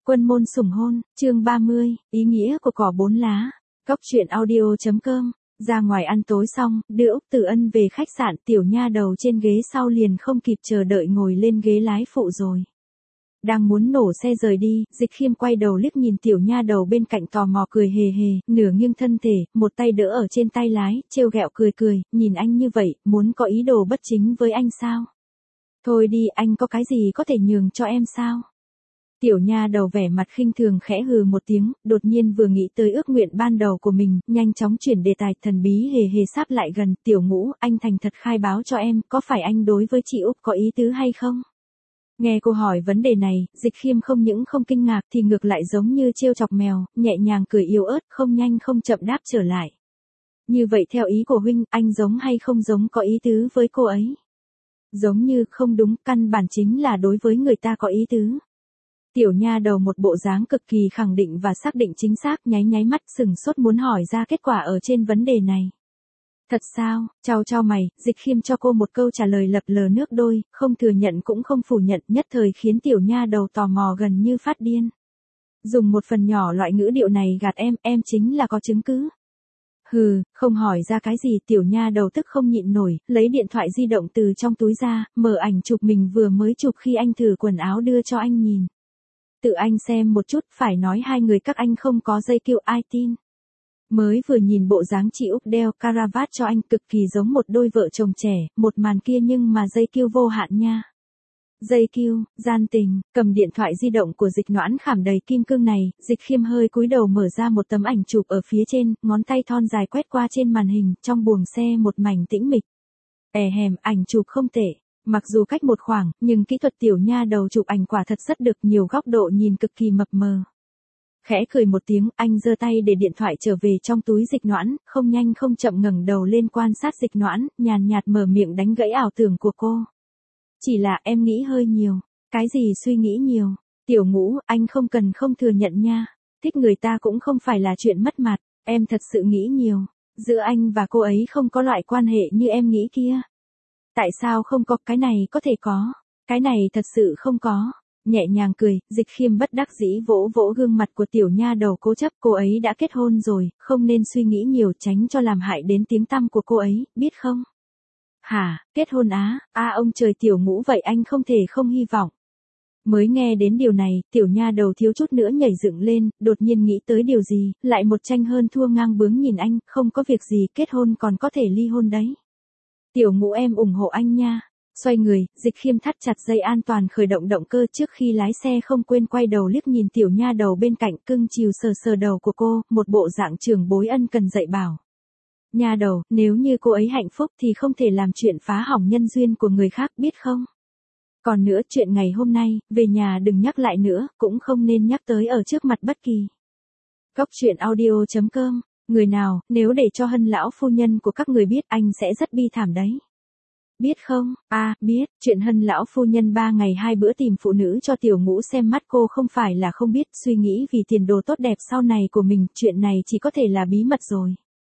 Quân môn sủng hôn, chương 30, ý nghĩa của cỏ 4 lá. Góc truyện audio.com. Ra ngoài ăn tối xong, đưa Úc Tử Ân về khách sạn, tiểu nha đầu trên ghế sau liền không kịp chờ đợi ngồi lên ghế lái phụ rồi. Đang muốn nổ xe rời đi, Dịch Khiêm quay đầu liếc nhìn tiểu nha đầu bên cạnh tò mò cười hề hề, nửa nghiêng thân thể, một tay đỡ ở trên tay lái, trêu ghẹo cười, nhìn anh như vậy, muốn có ý đồ bất chính với anh sao? Thôi đi, anh có cái gì có thể nhường cho em sao? Tiểu nha đầu vẻ mặt khinh thường khẽ hừ một tiếng, đột nhiên vừa nghĩ tới ước nguyện ban đầu của mình, nhanh chóng chuyển đề tài, thần bí hề hề sáp lại gần, Tiểu Ngũ, anh thành thật khai báo cho em, có phải anh đối với chị Úc có ý tứ hay không? Nghe cô hỏi vấn đề này, Dịch Khiêm không những không kinh ngạc thì ngược lại giống như trêu chọc mèo, nhẹ nhàng cười yếu ớt, không nhanh không chậm đáp trở lại. Như vậy theo ý của huynh, anh giống hay không giống có ý tứ với cô ấy? Giống như, không đúng, căn bản chính là đối với người ta có ý tứ. Tiểu nha đầu một bộ dáng cực kỳ khẳng định và xác định chính xác, nháy mắt sừng sốt muốn hỏi ra kết quả ở trên vấn đề này. Thật sao? Chau mày, Dịch Khiêm cho cô một câu trả lời lập lờ nước đôi, không thừa nhận cũng không phủ nhận, nhất thời khiến tiểu nha đầu tò mò gần như phát điên. Dùng một phần nhỏ loại ngữ điệu này gạt em chính là có chứng cứ. Hừ, không hỏi ra cái gì, tiểu nha đầu tức không nhịn nổi, lấy điện thoại di động từ trong túi ra, mở ảnh chụp mình vừa mới chụp khi anh thử quần áo đưa cho anh nhìn. Tự anh xem một chút, phải nói hai người các anh không có dây kiêu ai tin. Mới vừa nhìn bộ dáng chị Úc đeo caravat cho anh cực kỳ giống một đôi vợ chồng trẻ, một màn kia nhưng mà dây kiêu vô hạn nha. Dây kiêu, gian tình, cầm điện thoại di động của Dịch Noãn khảm đầy kim cương này, Dịch Khiêm hơi cúi đầu mở ra một tấm ảnh chụp ở phía trên, ngón tay thon dài quét qua trên màn hình, trong buồng xe một mảnh tĩnh mịch. Ảnh chụp không tệ. Mặc dù cách một khoảng, nhưng kỹ thuật tiểu nha đầu chụp ảnh quả thật rất được, nhiều góc độ nhìn cực kỳ mập mờ. Khẽ cười một tiếng, anh giơ tay để điện thoại trở về trong túi Dịch Noãn, không nhanh không chậm ngẩng đầu lên quan sát Dịch Noãn, nhàn nhạt mở miệng đánh gãy ảo tưởng của cô. Chỉ là em nghĩ hơi nhiều. Cái gì suy nghĩ nhiều? Tiểu Ngũ, anh không cần không thừa nhận nha. Thích người ta cũng không phải là chuyện mất mặt, em thật sự nghĩ nhiều. Giữa anh và cô ấy không có loại quan hệ như em nghĩ kia. Tại sao không có, cái này có thể có, cái này thật sự không có. Nhẹ nhàng cười, Dịch Khiêm bất đắc dĩ vỗ vỗ gương mặt của tiểu nha đầu cố chấp, cô ấy đã kết hôn rồi, không nên suy nghĩ nhiều, tránh cho làm hại đến tiếng tăm của cô ấy, biết không? Hả, kết hôn á, ông trời, Tiểu Ngũ, vậy anh không thể không hy vọng. Mới nghe đến điều này, tiểu nha đầu thiếu chút nữa nhảy dựng lên, đột nhiên nghĩ tới điều gì, lại một tranh hơn thua ngang bướng nhìn anh, không có việc gì, kết hôn còn có thể ly hôn đấy. Tiểu Ngũ, em ủng hộ anh nha. Xoay người, Dịch Khiêm thắt chặt dây an toàn khởi động động cơ, trước khi lái xe không quên quay đầu liếc nhìn tiểu nha đầu bên cạnh, cưng chiều sờ đầu của cô, một bộ dạng trưởng bối ân cần dạy bảo. Nha đầu, nếu như cô ấy hạnh phúc thì không thể làm chuyện phá hỏng nhân duyên của người khác, biết không? Còn nữa, chuyện ngày hôm nay, về nhà đừng nhắc lại nữa, cũng không nên nhắc tới ở trước mặt bất kỳ. Góc truyện audio.com. Người nào, nếu để cho Hân lão phu nhân của các người biết, anh sẽ rất bi thảm đấy. Biết không? Biết, chuyện Hân lão phu nhân 3 ngày 2 bữa tìm phụ nữ cho Tiểu Ngũ xem mắt, cô không phải là không biết, suy nghĩ vì tiền đồ tốt đẹp sau này của mình, chuyện này chỉ có thể là bí mật rồi.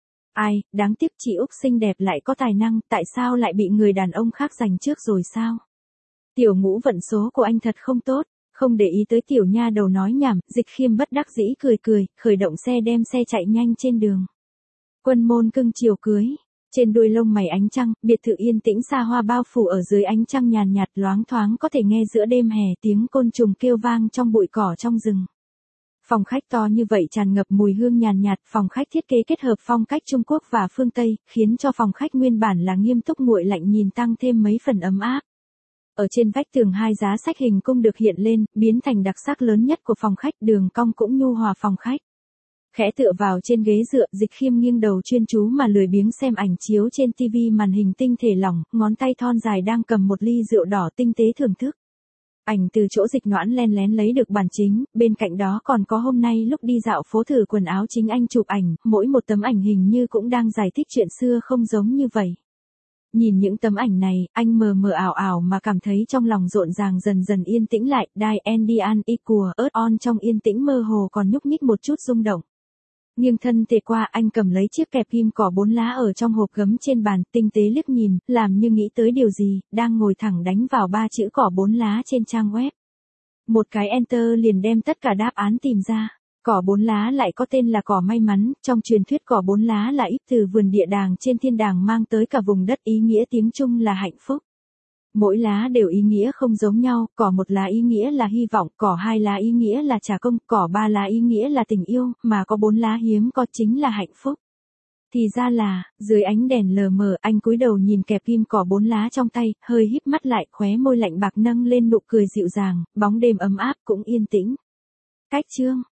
Ai, đáng tiếc chị Úc xinh đẹp lại có tài năng, tại sao lại bị người đàn ông khác giành trước rồi sao? Tiểu Ngũ, vận số của anh thật không tốt. Không để ý tới tiểu nha đầu nói nhảm, Dịch Khiêm bất đắc dĩ cười, khởi động xe đem xe chạy nhanh trên đường. Quân môn cưng chiều cưới. Trên đuôi lông mày ánh trăng, biệt thự yên tĩnh xa hoa bao phủ ở dưới ánh trăng nhàn nhạt, loáng thoáng có thể nghe giữa đêm hè tiếng côn trùng kêu vang trong bụi cỏ trong rừng. Phòng khách to như vậy tràn ngập mùi hương nhàn nhạt, phòng khách thiết kế kết hợp phong cách Trung Quốc và phương Tây, khiến cho phòng khách nguyên bản là nghiêm túc nguội lạnh nhìn tăng thêm mấy phần ấm áp. Ở trên vách tường 2 giá sách hình cung được hiện lên, biến thành đặc sắc lớn nhất của phòng khách, đường cong cũng nhu hòa phòng khách. Khẽ tựa vào trên ghế dựa, Dịch Khiêm nghiêng đầu chuyên chú mà lười biếng xem ảnh chiếu trên tivi, màn hình tinh thể lỏng, ngón tay thon dài đang cầm một ly rượu đỏ tinh tế thưởng thức. Ảnh từ chỗ Dịch Noãn len lén lấy được bản chính, bên cạnh đó còn có hôm nay lúc đi dạo phố thử quần áo chính anh chụp ảnh, mỗi một tấm ảnh hình như cũng đang giải thích chuyện xưa không giống như vậy. Nhìn những tấm ảnh này, anh mờ mờ ảo mà cảm thấy trong lòng rộn ràng dần dần yên tĩnh lại, die Andian equal earth on trong yên tĩnh mơ hồ còn nhúc nhích một chút rung động. Nghiêng thân thể qua, anh cầm lấy chiếc kẹp kim cỏ 4 lá ở trong hộp gấm trên bàn, tinh tế liếc nhìn, làm như nghĩ tới điều gì, đang ngồi thẳng đánh vào 3 chữ cỏ 4 lá trên trang web. Một cái enter liền đem tất cả đáp án tìm ra. Cỏ 4 lá lại có tên là cỏ may mắn, trong truyền thuyết cỏ 4 lá là ít từ vườn địa đàng trên thiên đàng mang tới cả vùng đất, ý nghĩa tiếng Trung là hạnh phúc. Mỗi lá đều ý nghĩa không giống nhau, cỏ 1 lá ý nghĩa là hy vọng, cỏ 2 lá ý nghĩa là trả công, cỏ 3 lá ý nghĩa là tình yêu, mà có 4 lá hiếm có chính là hạnh phúc. Thì ra là, dưới ánh đèn lờ mờ, anh cúi đầu nhìn kẹp kim cỏ 4 lá trong tay, hơi híp mắt lại, khóe môi lạnh bạc nâng lên nụ cười dịu dàng, bóng đêm ấm áp cũng yên tĩnh. Cách chương